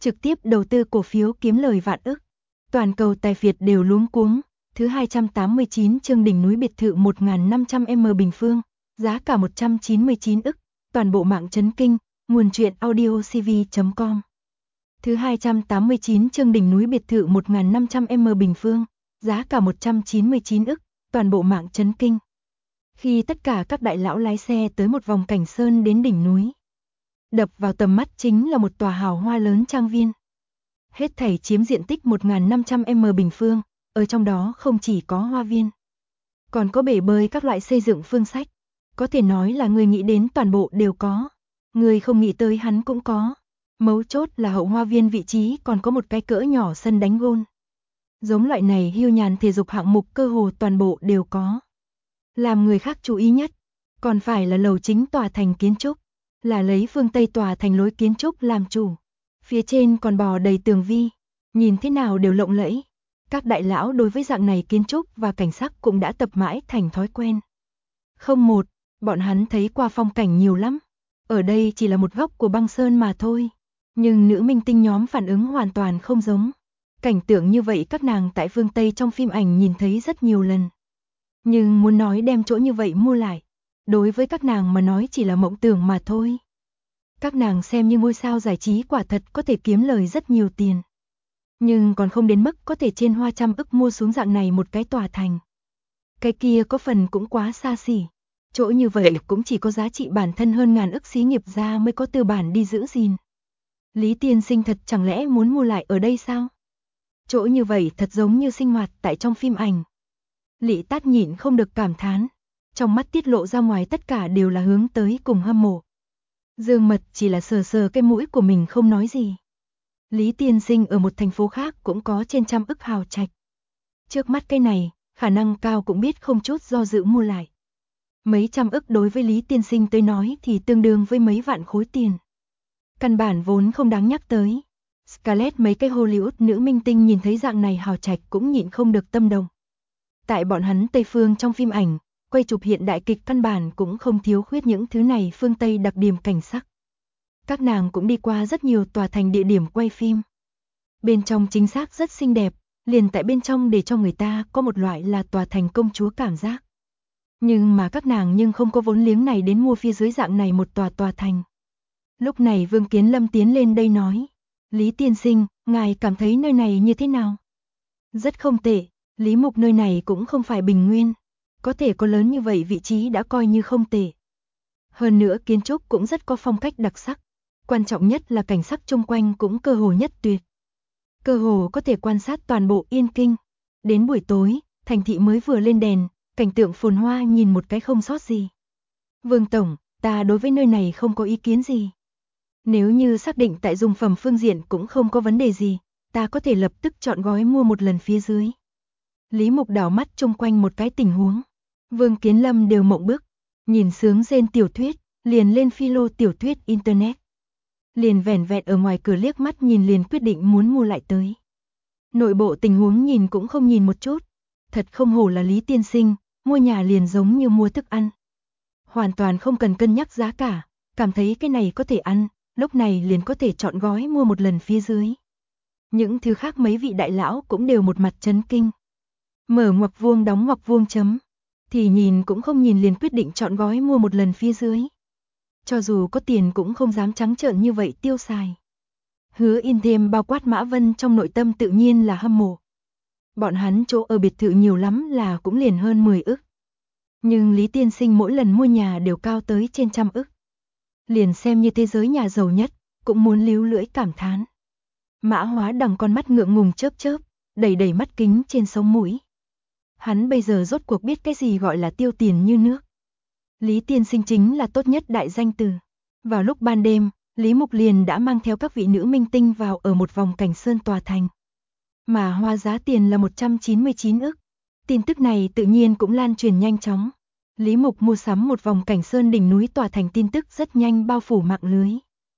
trực tiếp đầu tư cổ phiếu kiếm lời vạn ức. Toàn cầu tài phiệt đều luống cuống. Thứ 289 chương đỉnh núi biệt thự 1.500m bình phương, giá cả 199 ức, toàn bộ mạng chấn kinh, nguồn truyện audiocv.com. Thứ 289 chương đỉnh núi biệt thự 1.500m bình phương, giá cả 199 ức, toàn bộ mạng chấn kinh. Khi tất cả các đại lão lái xe tới một vòng cảnh sơn đến đỉnh núi, đập vào tầm mắt chính là một tòa hào hoa lớn trang viên. Hết thảy chiếm diện tích 1.500m bình phương, ở trong đó không chỉ có hoa viên, còn có bể bơi các loại xây dựng phương sách. Có thể nói là người nghĩ đến toàn bộ đều có, người không nghĩ tới hắn cũng có. Mấu chốt là hậu hoa viên vị trí còn có một cái cỡ nhỏ sân đánh gôn. Giống loại này hưu nhàn thể dục hạng mục cơ hồ toàn bộ đều có. Làm người khác chú ý nhất, còn phải là lầu chính tòa thành kiến trúc, là lấy phương Tây tòa thành lối kiến trúc làm chủ. Phía trên còn bò đầy tường vi, nhìn thế nào đều lộng lẫy. Các đại lão đối với dạng này kiến trúc và cảnh sắc cũng đã tập mãi thành thói quen. Không một, bọn hắn thấy qua phong cảnh nhiều lắm. Ở đây chỉ là một góc của băng sơn mà thôi. Nhưng nữ minh tinh nhóm phản ứng hoàn toàn không giống. Cảnh tượng như vậy các nàng tại phương Tây trong phim ảnh nhìn thấy rất nhiều lần. Nhưng muốn nói đem chỗ như vậy mua lại, đối với các nàng mà nói chỉ là mộng tưởng mà thôi. Các nàng xem như ngôi sao giải trí quả thật có thể kiếm lời rất nhiều tiền. Nhưng còn không đến mức có thể trên hoa trăm ức mua xuống dạng này một cái tòa thành. Cái kia có phần cũng quá xa xỉ. Chỗ như vậy cũng chỉ có giá trị bản thân hơn ngàn ức xí nghiệp gia mới có tư bản đi giữ gìn. Lý tiên sinh thật chẳng lẽ muốn mua lại ở đây sao? Chỗ như vậy thật giống như sinh hoạt tại trong phim ảnh. Lý Tát nhịn không được cảm thán. Trong mắt tiết lộ ra ngoài tất cả đều là hướng tới cùng hâm mộ. Dương Mật chỉ là sờ sờ cái mũi của mình không nói gì. Lý tiên sinh ở một thành phố khác cũng có trên trăm ức hào trạch. Trước mắt cái này, khả năng cao cũng biết không chút do dự mua lại. Mấy trăm ức đối với Lý tiên sinh tới nói thì tương đương với mấy vạn khối tiền. Căn bản vốn không đáng nhắc tới. Scarlett mấy cái Hollywood nữ minh tinh nhìn thấy dạng này hào trạch cũng nhịn không được tâm động. Tại bọn hắn Tây phương trong phim ảnh, quay chụp hiện đại kịch căn bản cũng không thiếu khuyết những thứ này phương Tây đặc điểm cảnh sắc. Các nàng cũng đi qua rất nhiều tòa thành địa điểm quay phim. Bên trong chính xác rất xinh đẹp, liền tại bên trong để cho người ta có một loại là tòa thành công chúa cảm giác. Nhưng mà các nàng nhưng không có vốn liếng này đến mua phía dưới dạng này một tòa thành. Lúc này Vương Kiến Lâm tiến lên đây nói, Lý tiên sinh, ngài cảm thấy nơi này như thế nào? Rất không tệ, Lý Mục nơi này cũng không phải bình nguyên. Có thể có lớn như vậy vị trí đã coi như không tệ. Hơn nữa kiến trúc cũng rất có phong cách đặc sắc. Quan trọng nhất là cảnh sắc chung quanh cũng cơ hồ nhất tuyệt. Cơ hồ có thể quan sát toàn bộ Yên Kinh. Đến buổi tối, thành thị mới vừa lên đèn, cảnh tượng phồn hoa nhìn một cái không sót gì. Vương Tổng, ta đối với nơi này không có ý kiến gì. Nếu như xác định tại dùng phẩm phương diện cũng không có vấn đề gì, ta có thể lập tức chọn gói mua một lần phía dưới. Lý Mục đảo mắt chung quanh một cái tình huống. Vương Kiến Lâm đều mộng bức, nhìn sướng rên tiểu thuyết, liền lên philo tiểu thuyết internet. Liền vẻn vẹn ở ngoài cửa liếc mắt nhìn liền quyết định muốn mua lại tới. Nội bộ tình huống nhìn cũng không nhìn một chút. Thật không hổ là Lý tiên sinh, mua nhà liền giống như mua thức ăn. Hoàn toàn không cần cân nhắc giá cả, cảm thấy cái này có thể ăn, lúc này liền có thể chọn gói mua một lần phía dưới. Những thứ khác mấy vị đại lão cũng đều một mặt chấn kinh. Mở ngoặc vuông đóng ngoặc vuông chấm. Thì nhìn cũng không nhìn liền quyết định chọn gói mua một lần phía dưới. Cho dù có tiền cũng không dám trắng trợn như vậy tiêu xài. Hứa In thêm bao quát Mã Vân trong nội tâm tự nhiên là hâm mộ. Bọn hắn chỗ ở biệt thự nhiều lắm là cũng liền hơn 10 ức. Nhưng Lý tiên sinh mỗi lần mua nhà đều cao tới trên trăm ức. Liền xem như thế giới nhà giàu nhất, cũng muốn líu lưỡi cảm thán. Mã Hóa Đằng con mắt ngượng ngùng chớp chớp, đẩy đẩy mắt kính trên sống mũi. Hắn bây giờ rốt cuộc biết cái gì gọi là tiêu tiền như nước. Lý tiên sinh chính là tốt nhất đại danh từ. Vào lúc ban đêm, Lý Mục liền đã mang theo các vị nữ minh tinh vào ở một vòng cảnh sơn tòa thành. Mà hoa giá tiền là 199 ức. Tin tức này tự nhiên cũng lan truyền nhanh chóng. Lý Mục mua sắm một vòng cảnh sơn đỉnh núi tòa thành tin tức rất nhanh bao phủ mạng lưới.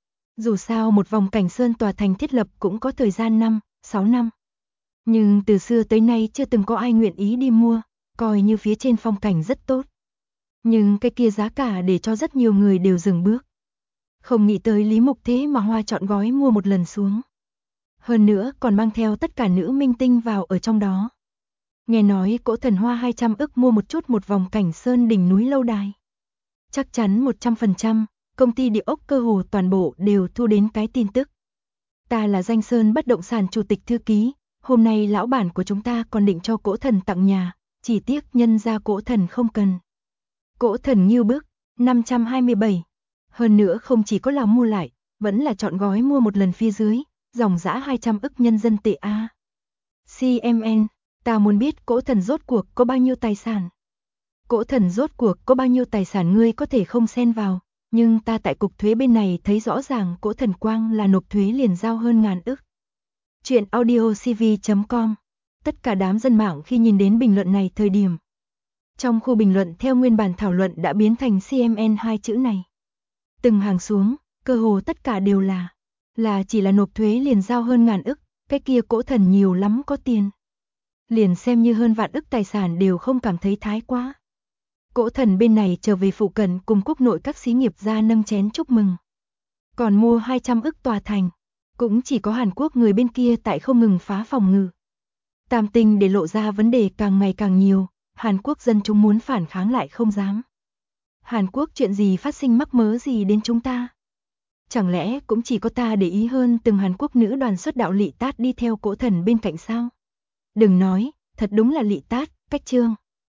Dù sao một vòng cảnh sơn tòa thành thiết lập cũng có thời gian 6 năm. Nhưng từ xưa tới nay chưa từng có ai nguyện ý đi mua, coi như phía trên phong cảnh rất tốt. Nhưng cái kia giá cả để cho rất nhiều người đều dừng bước. Không nghĩ tới Lý Mục thế mà hoa chọn gói mua một lần xuống. Hơn nữa còn mang theo tất cả nữ minh tinh vào ở trong đó. Nghe nói Cỗ Thần hoa 200 ức mua một chút một vòng cảnh sơn đỉnh núi lâu đài. Chắc chắn 100%, công ty địa ốc cơ hồ toàn bộ đều thu đến cái tin tức. Ta là Danh Sơn bất động sản chủ tịch thư ký, hôm nay lão bản của chúng ta còn định cho Cỗ Thần tặng nhà, chỉ tiếc nhân ra Cỗ Thần không cần. Cỗ Thần nghiêu bức, 527. Hơn nữa không chỉ có là mua lại, vẫn là chọn gói mua một lần phía dưới, dòng dã 200 ức nhân dân tệ A. CMN, ta muốn biết Cỗ Thần rốt cuộc có bao nhiêu tài sản. Cỗ Thần rốt cuộc có bao nhiêu tài sản ngươi có thể không xen vào, nhưng ta tại cục thuế bên này thấy rõ ràng Cỗ Thần quang là nộp thuế liền giao hơn ngàn ức. Chuyện audiocv.com. Tất cả đám dân mạng khi nhìn đến bình luận này thời điểm. Trong khu bình luận theo nguyên bản thảo luận đã biến thành CMN hai chữ này. Từng hàng xuống, cơ hồ tất cả đều là chỉ là nộp thuế liền giao hơn ngàn ức, cái kia Cỗ Thần nhiều lắm có tiền. Liền xem như hơn vạn ức tài sản đều không cảm thấy thái quá. Cỗ Thần bên này trở về phụ cận cùng quốc nội các xí nghiệp ra nâng chén chúc mừng. Còn mua 200 ức tòa thành, cũng chỉ có Hàn Quốc người bên kia tại không ngừng phá phòng ngự. Tam Tinh để lộ ra vấn đề càng ngày càng nhiều, Hàn Quốc dân chúng muốn phản kháng lại không dám. Hàn Quốc chuyện gì phát sinh mắc mớ gì đến chúng ta? Chẳng lẽ cũng chỉ có ta để ý hơn từng Hàn Quốc nữ đoàn xuất đạo Lị Tát đi theo Cỗ Thần bên cạnh sao? Đừng nói, thật đúng là Lị Tát, cách trương.